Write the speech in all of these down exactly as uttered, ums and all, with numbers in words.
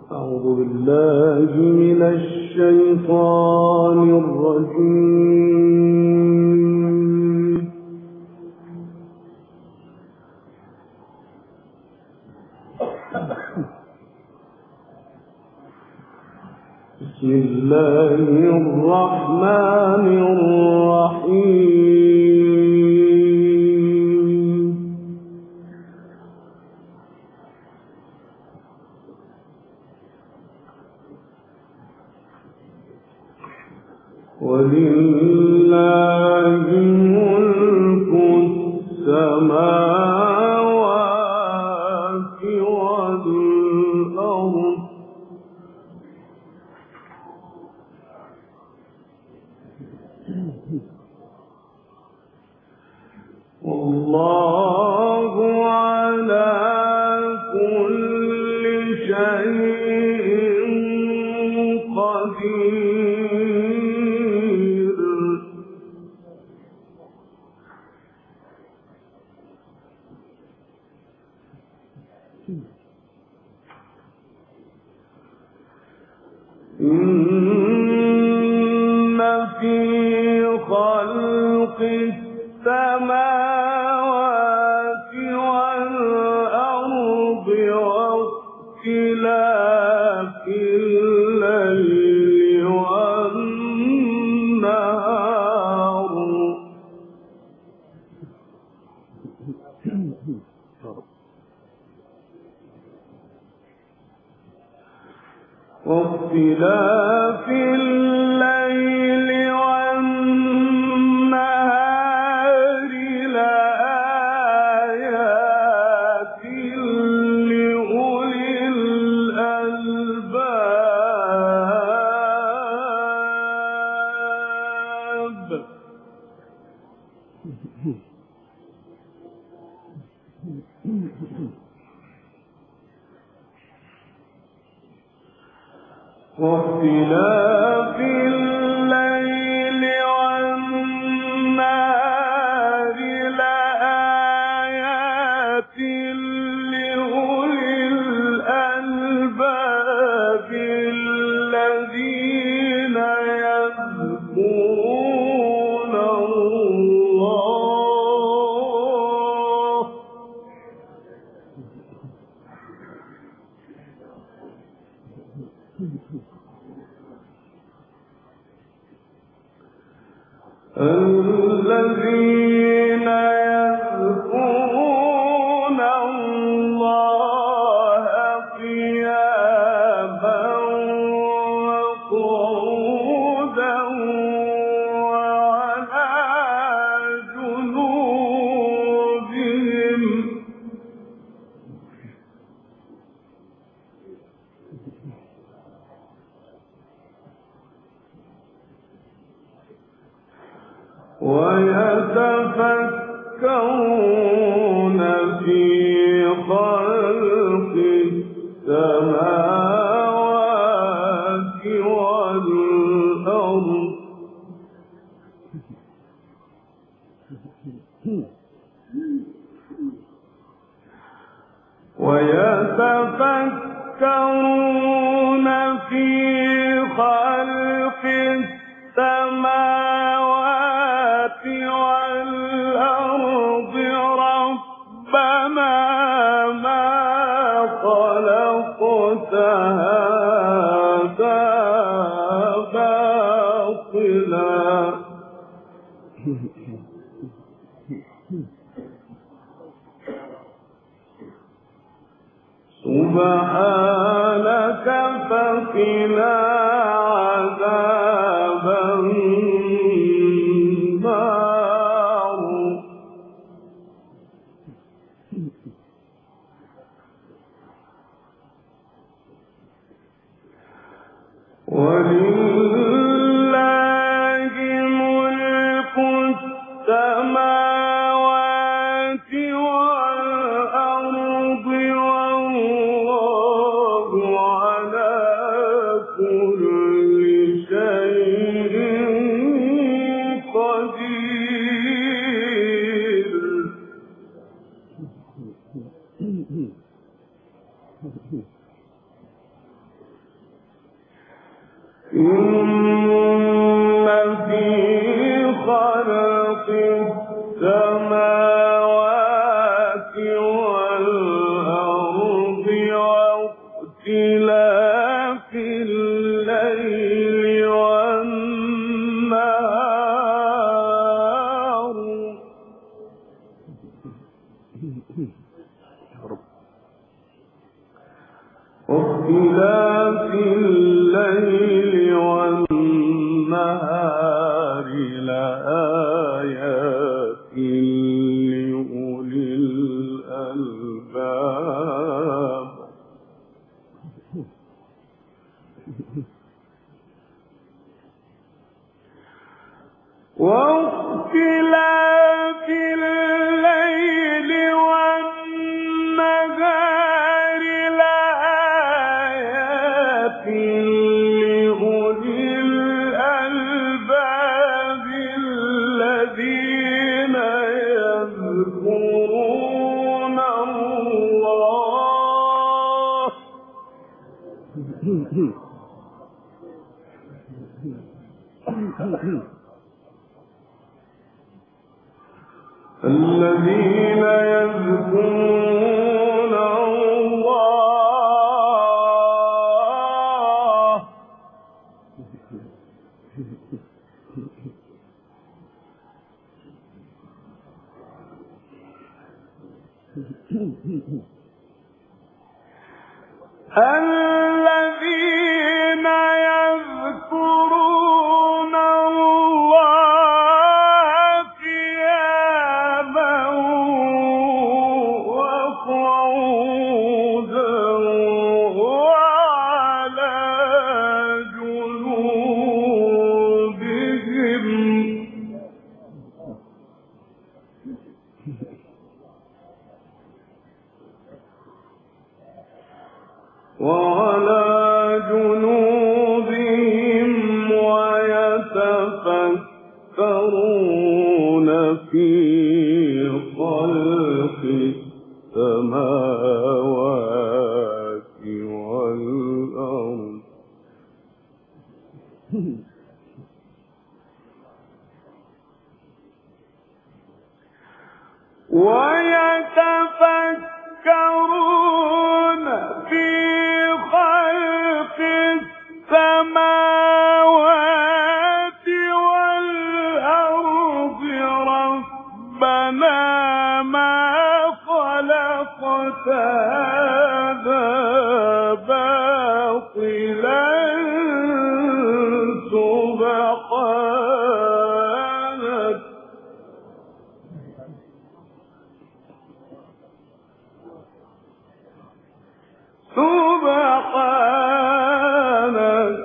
أعوذ بالله من الشيطان الرجيم. بسم الله الرحمن الرحيم. ولله ملك السماوات والأرض والله على كل شيء قدير. إن في خلق السماوات والأرض واختلاف الليل والنهار واختلاف الليل والنهار لآيات لأولي الألباب. واختلاف الليل والنهار لآيات لأولي الألباب الذين يذكرون الله الذين يذكرون الله قياما وقعودا وعلى جنوبهم ويتفكرون في خلق السماوات والأرض ويتفكرون في خلق السماوات والأرض ربنا ما خلقت هذا باطلا سبحانك فقنا عذاب النار. ولله ملك السماوات والأرض والله على كل شيء قدير. واختلاف الليل والنهار لآيات لأولي الألباب. واختلاف الليل والنهار لآيات لأولي الألباب الذين يذكرون الله الذين يذكرون الله الذين يذكرون الله قياما وقعودا وعلى جنوبهم وعلى جنوبهم ويتفكرون في خلق السماوات والأرض ويتفكرون في خلق السماوات والأرض ربنا ما خلقت هذا باطلا سبحانك سبحانك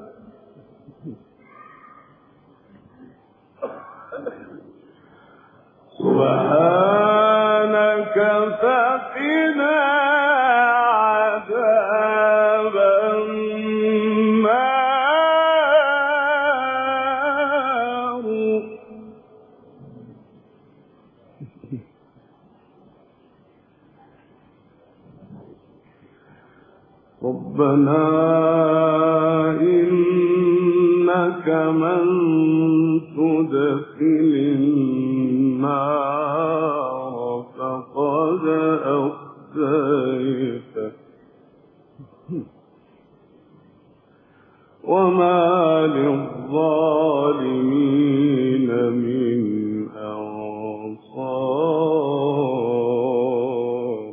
سبحانك فقنا عذاب النار. ربنا إنك من تدخل النار فقد أخزيته وما للظالمين من أنصار.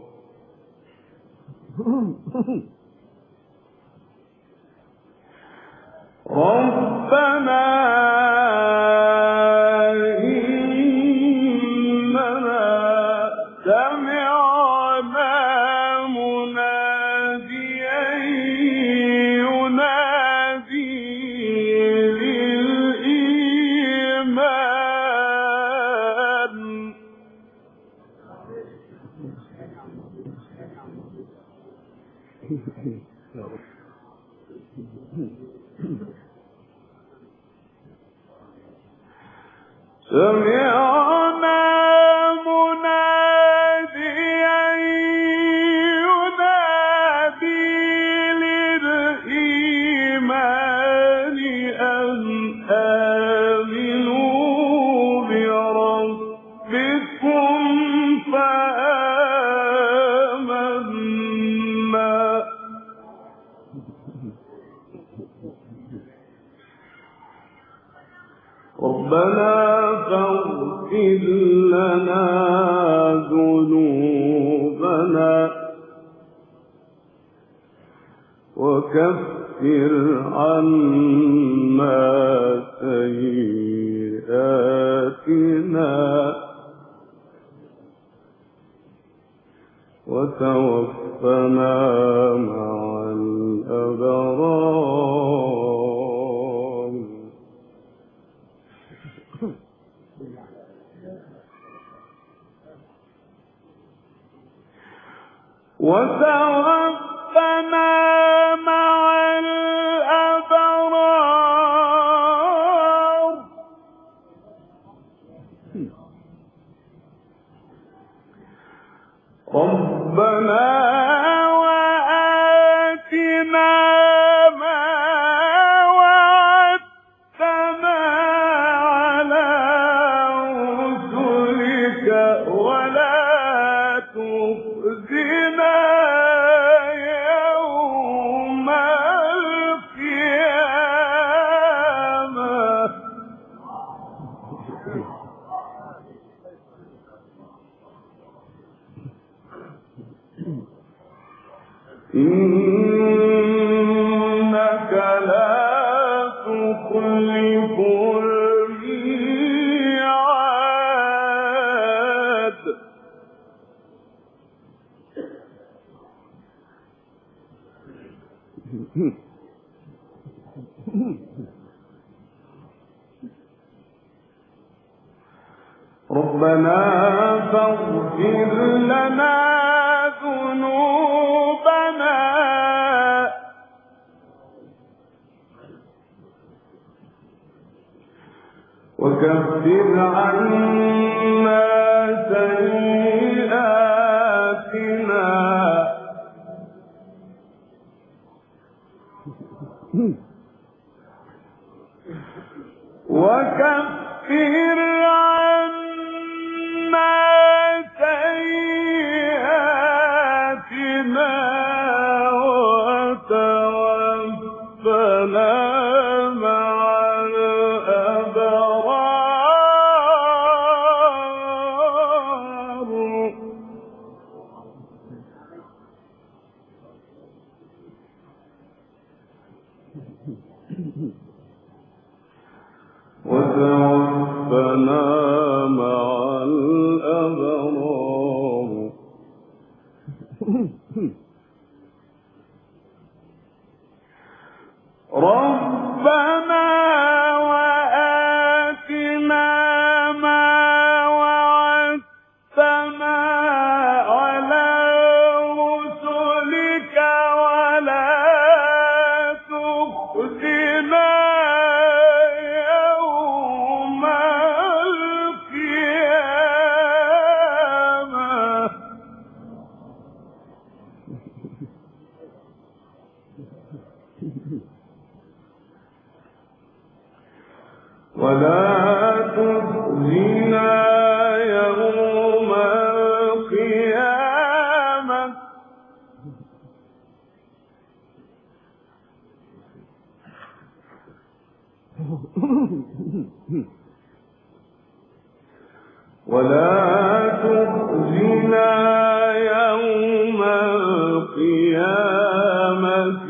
ربنا إننا سمعنا مناديا ينادي للإيمان سمعنا مناديا ينادي للإيمان ربنا فاغفر لنا ذنوبنا وكفر عنا سيئاتنا وتوفنا مع الأبرار. وتوفنا مع الأبرار. ربنا وآتنا ما وعدتنا على رسلك ولا تخزنا يوم القيامة. إنك لا تخلف الميعاد. ربنا فاغفر لنا ذنوبنا وكفر عنا سيئاتنا وكفر عنا سيئاتنا وتوفنا مع الأبرار. وتوفنا مع الأبرار. ربنا وآتنا ما وعدتنا على رسلك ولا تخزنا يوم القيامة. ولا تخزنا يوم القيامة. ولا تخزنا يوم القيامة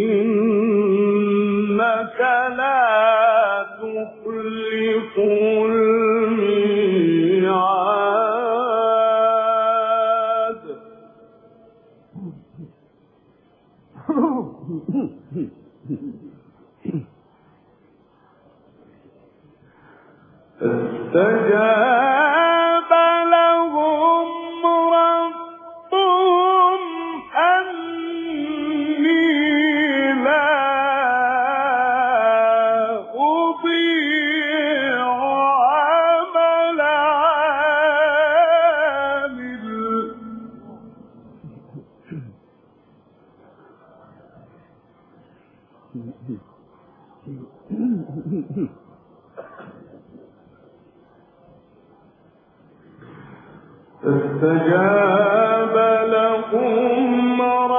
إنك لا تخلف الميعاد. استجاب لهم ربهم أني لا أضيع عمل عامل. استجاب لهم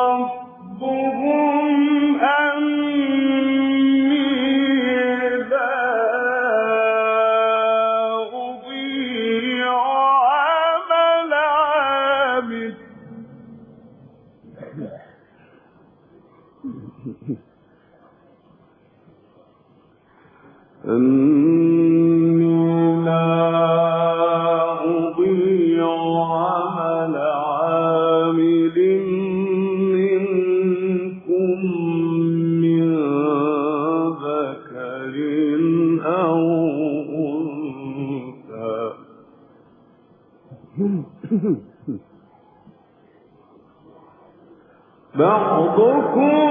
ربهم أني لا إني لا أضيع عمل عامل منكم من ذكر أو أنثى بعضكم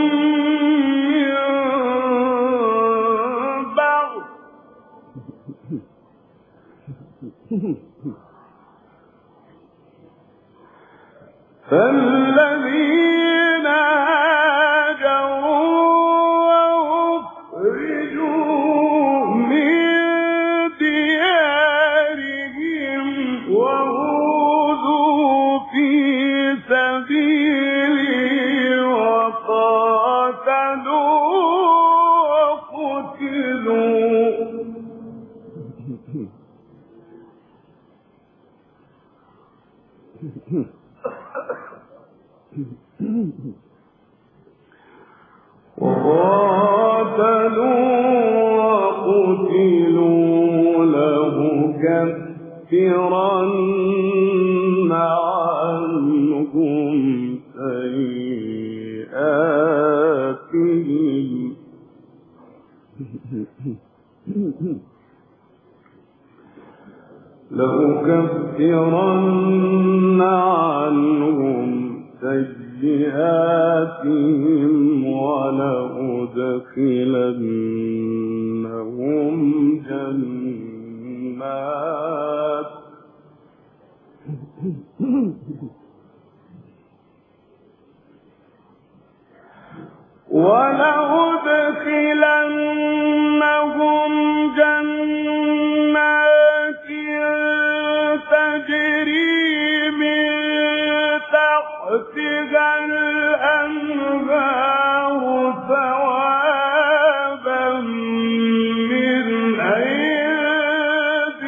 فالذين هاجروا وأخرجوا من ديارهم وأوذوا في سبيلي وقاتلوا وقتلوا وقاتلوا وقتلوا لأكفرن عنهم سيئاتهم لأكفرن عنهم سيئاتهم ولأدخلنهم جنات ولأدخلنهم جنات تجري من تحتها الأنهار ثوابا من عند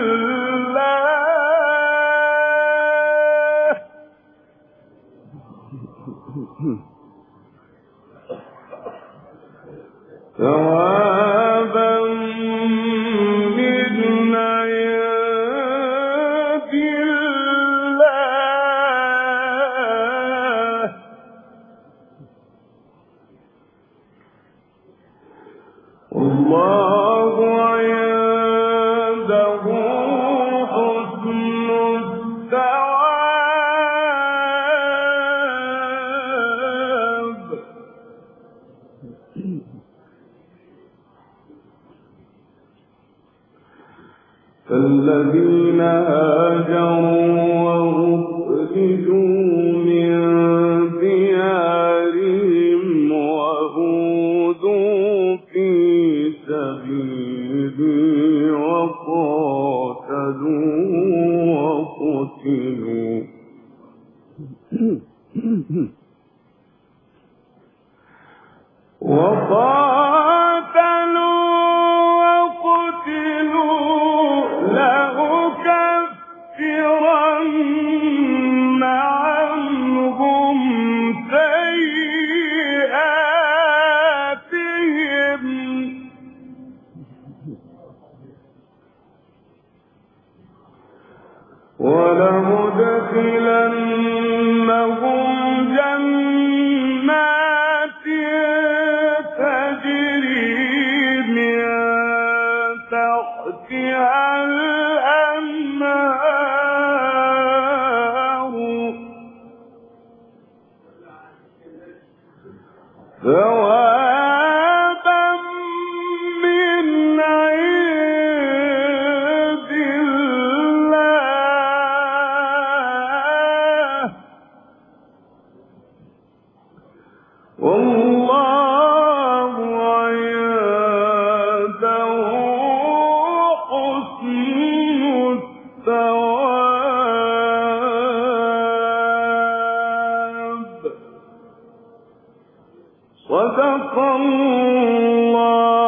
الله ثوابا من عند الله والله عنده حسن الثواب فالذين هاجروا وأخرجوا من ديارهم وأوذوا في سبيلي وقاتلوا وقتلوا وقاتلوا لأكفرن عنهم سيئاتهم ولأدخلنهم جنات تجري من تحتها الأنهار ثوابا من عند الله والله عنده حسن الثواب صدق الله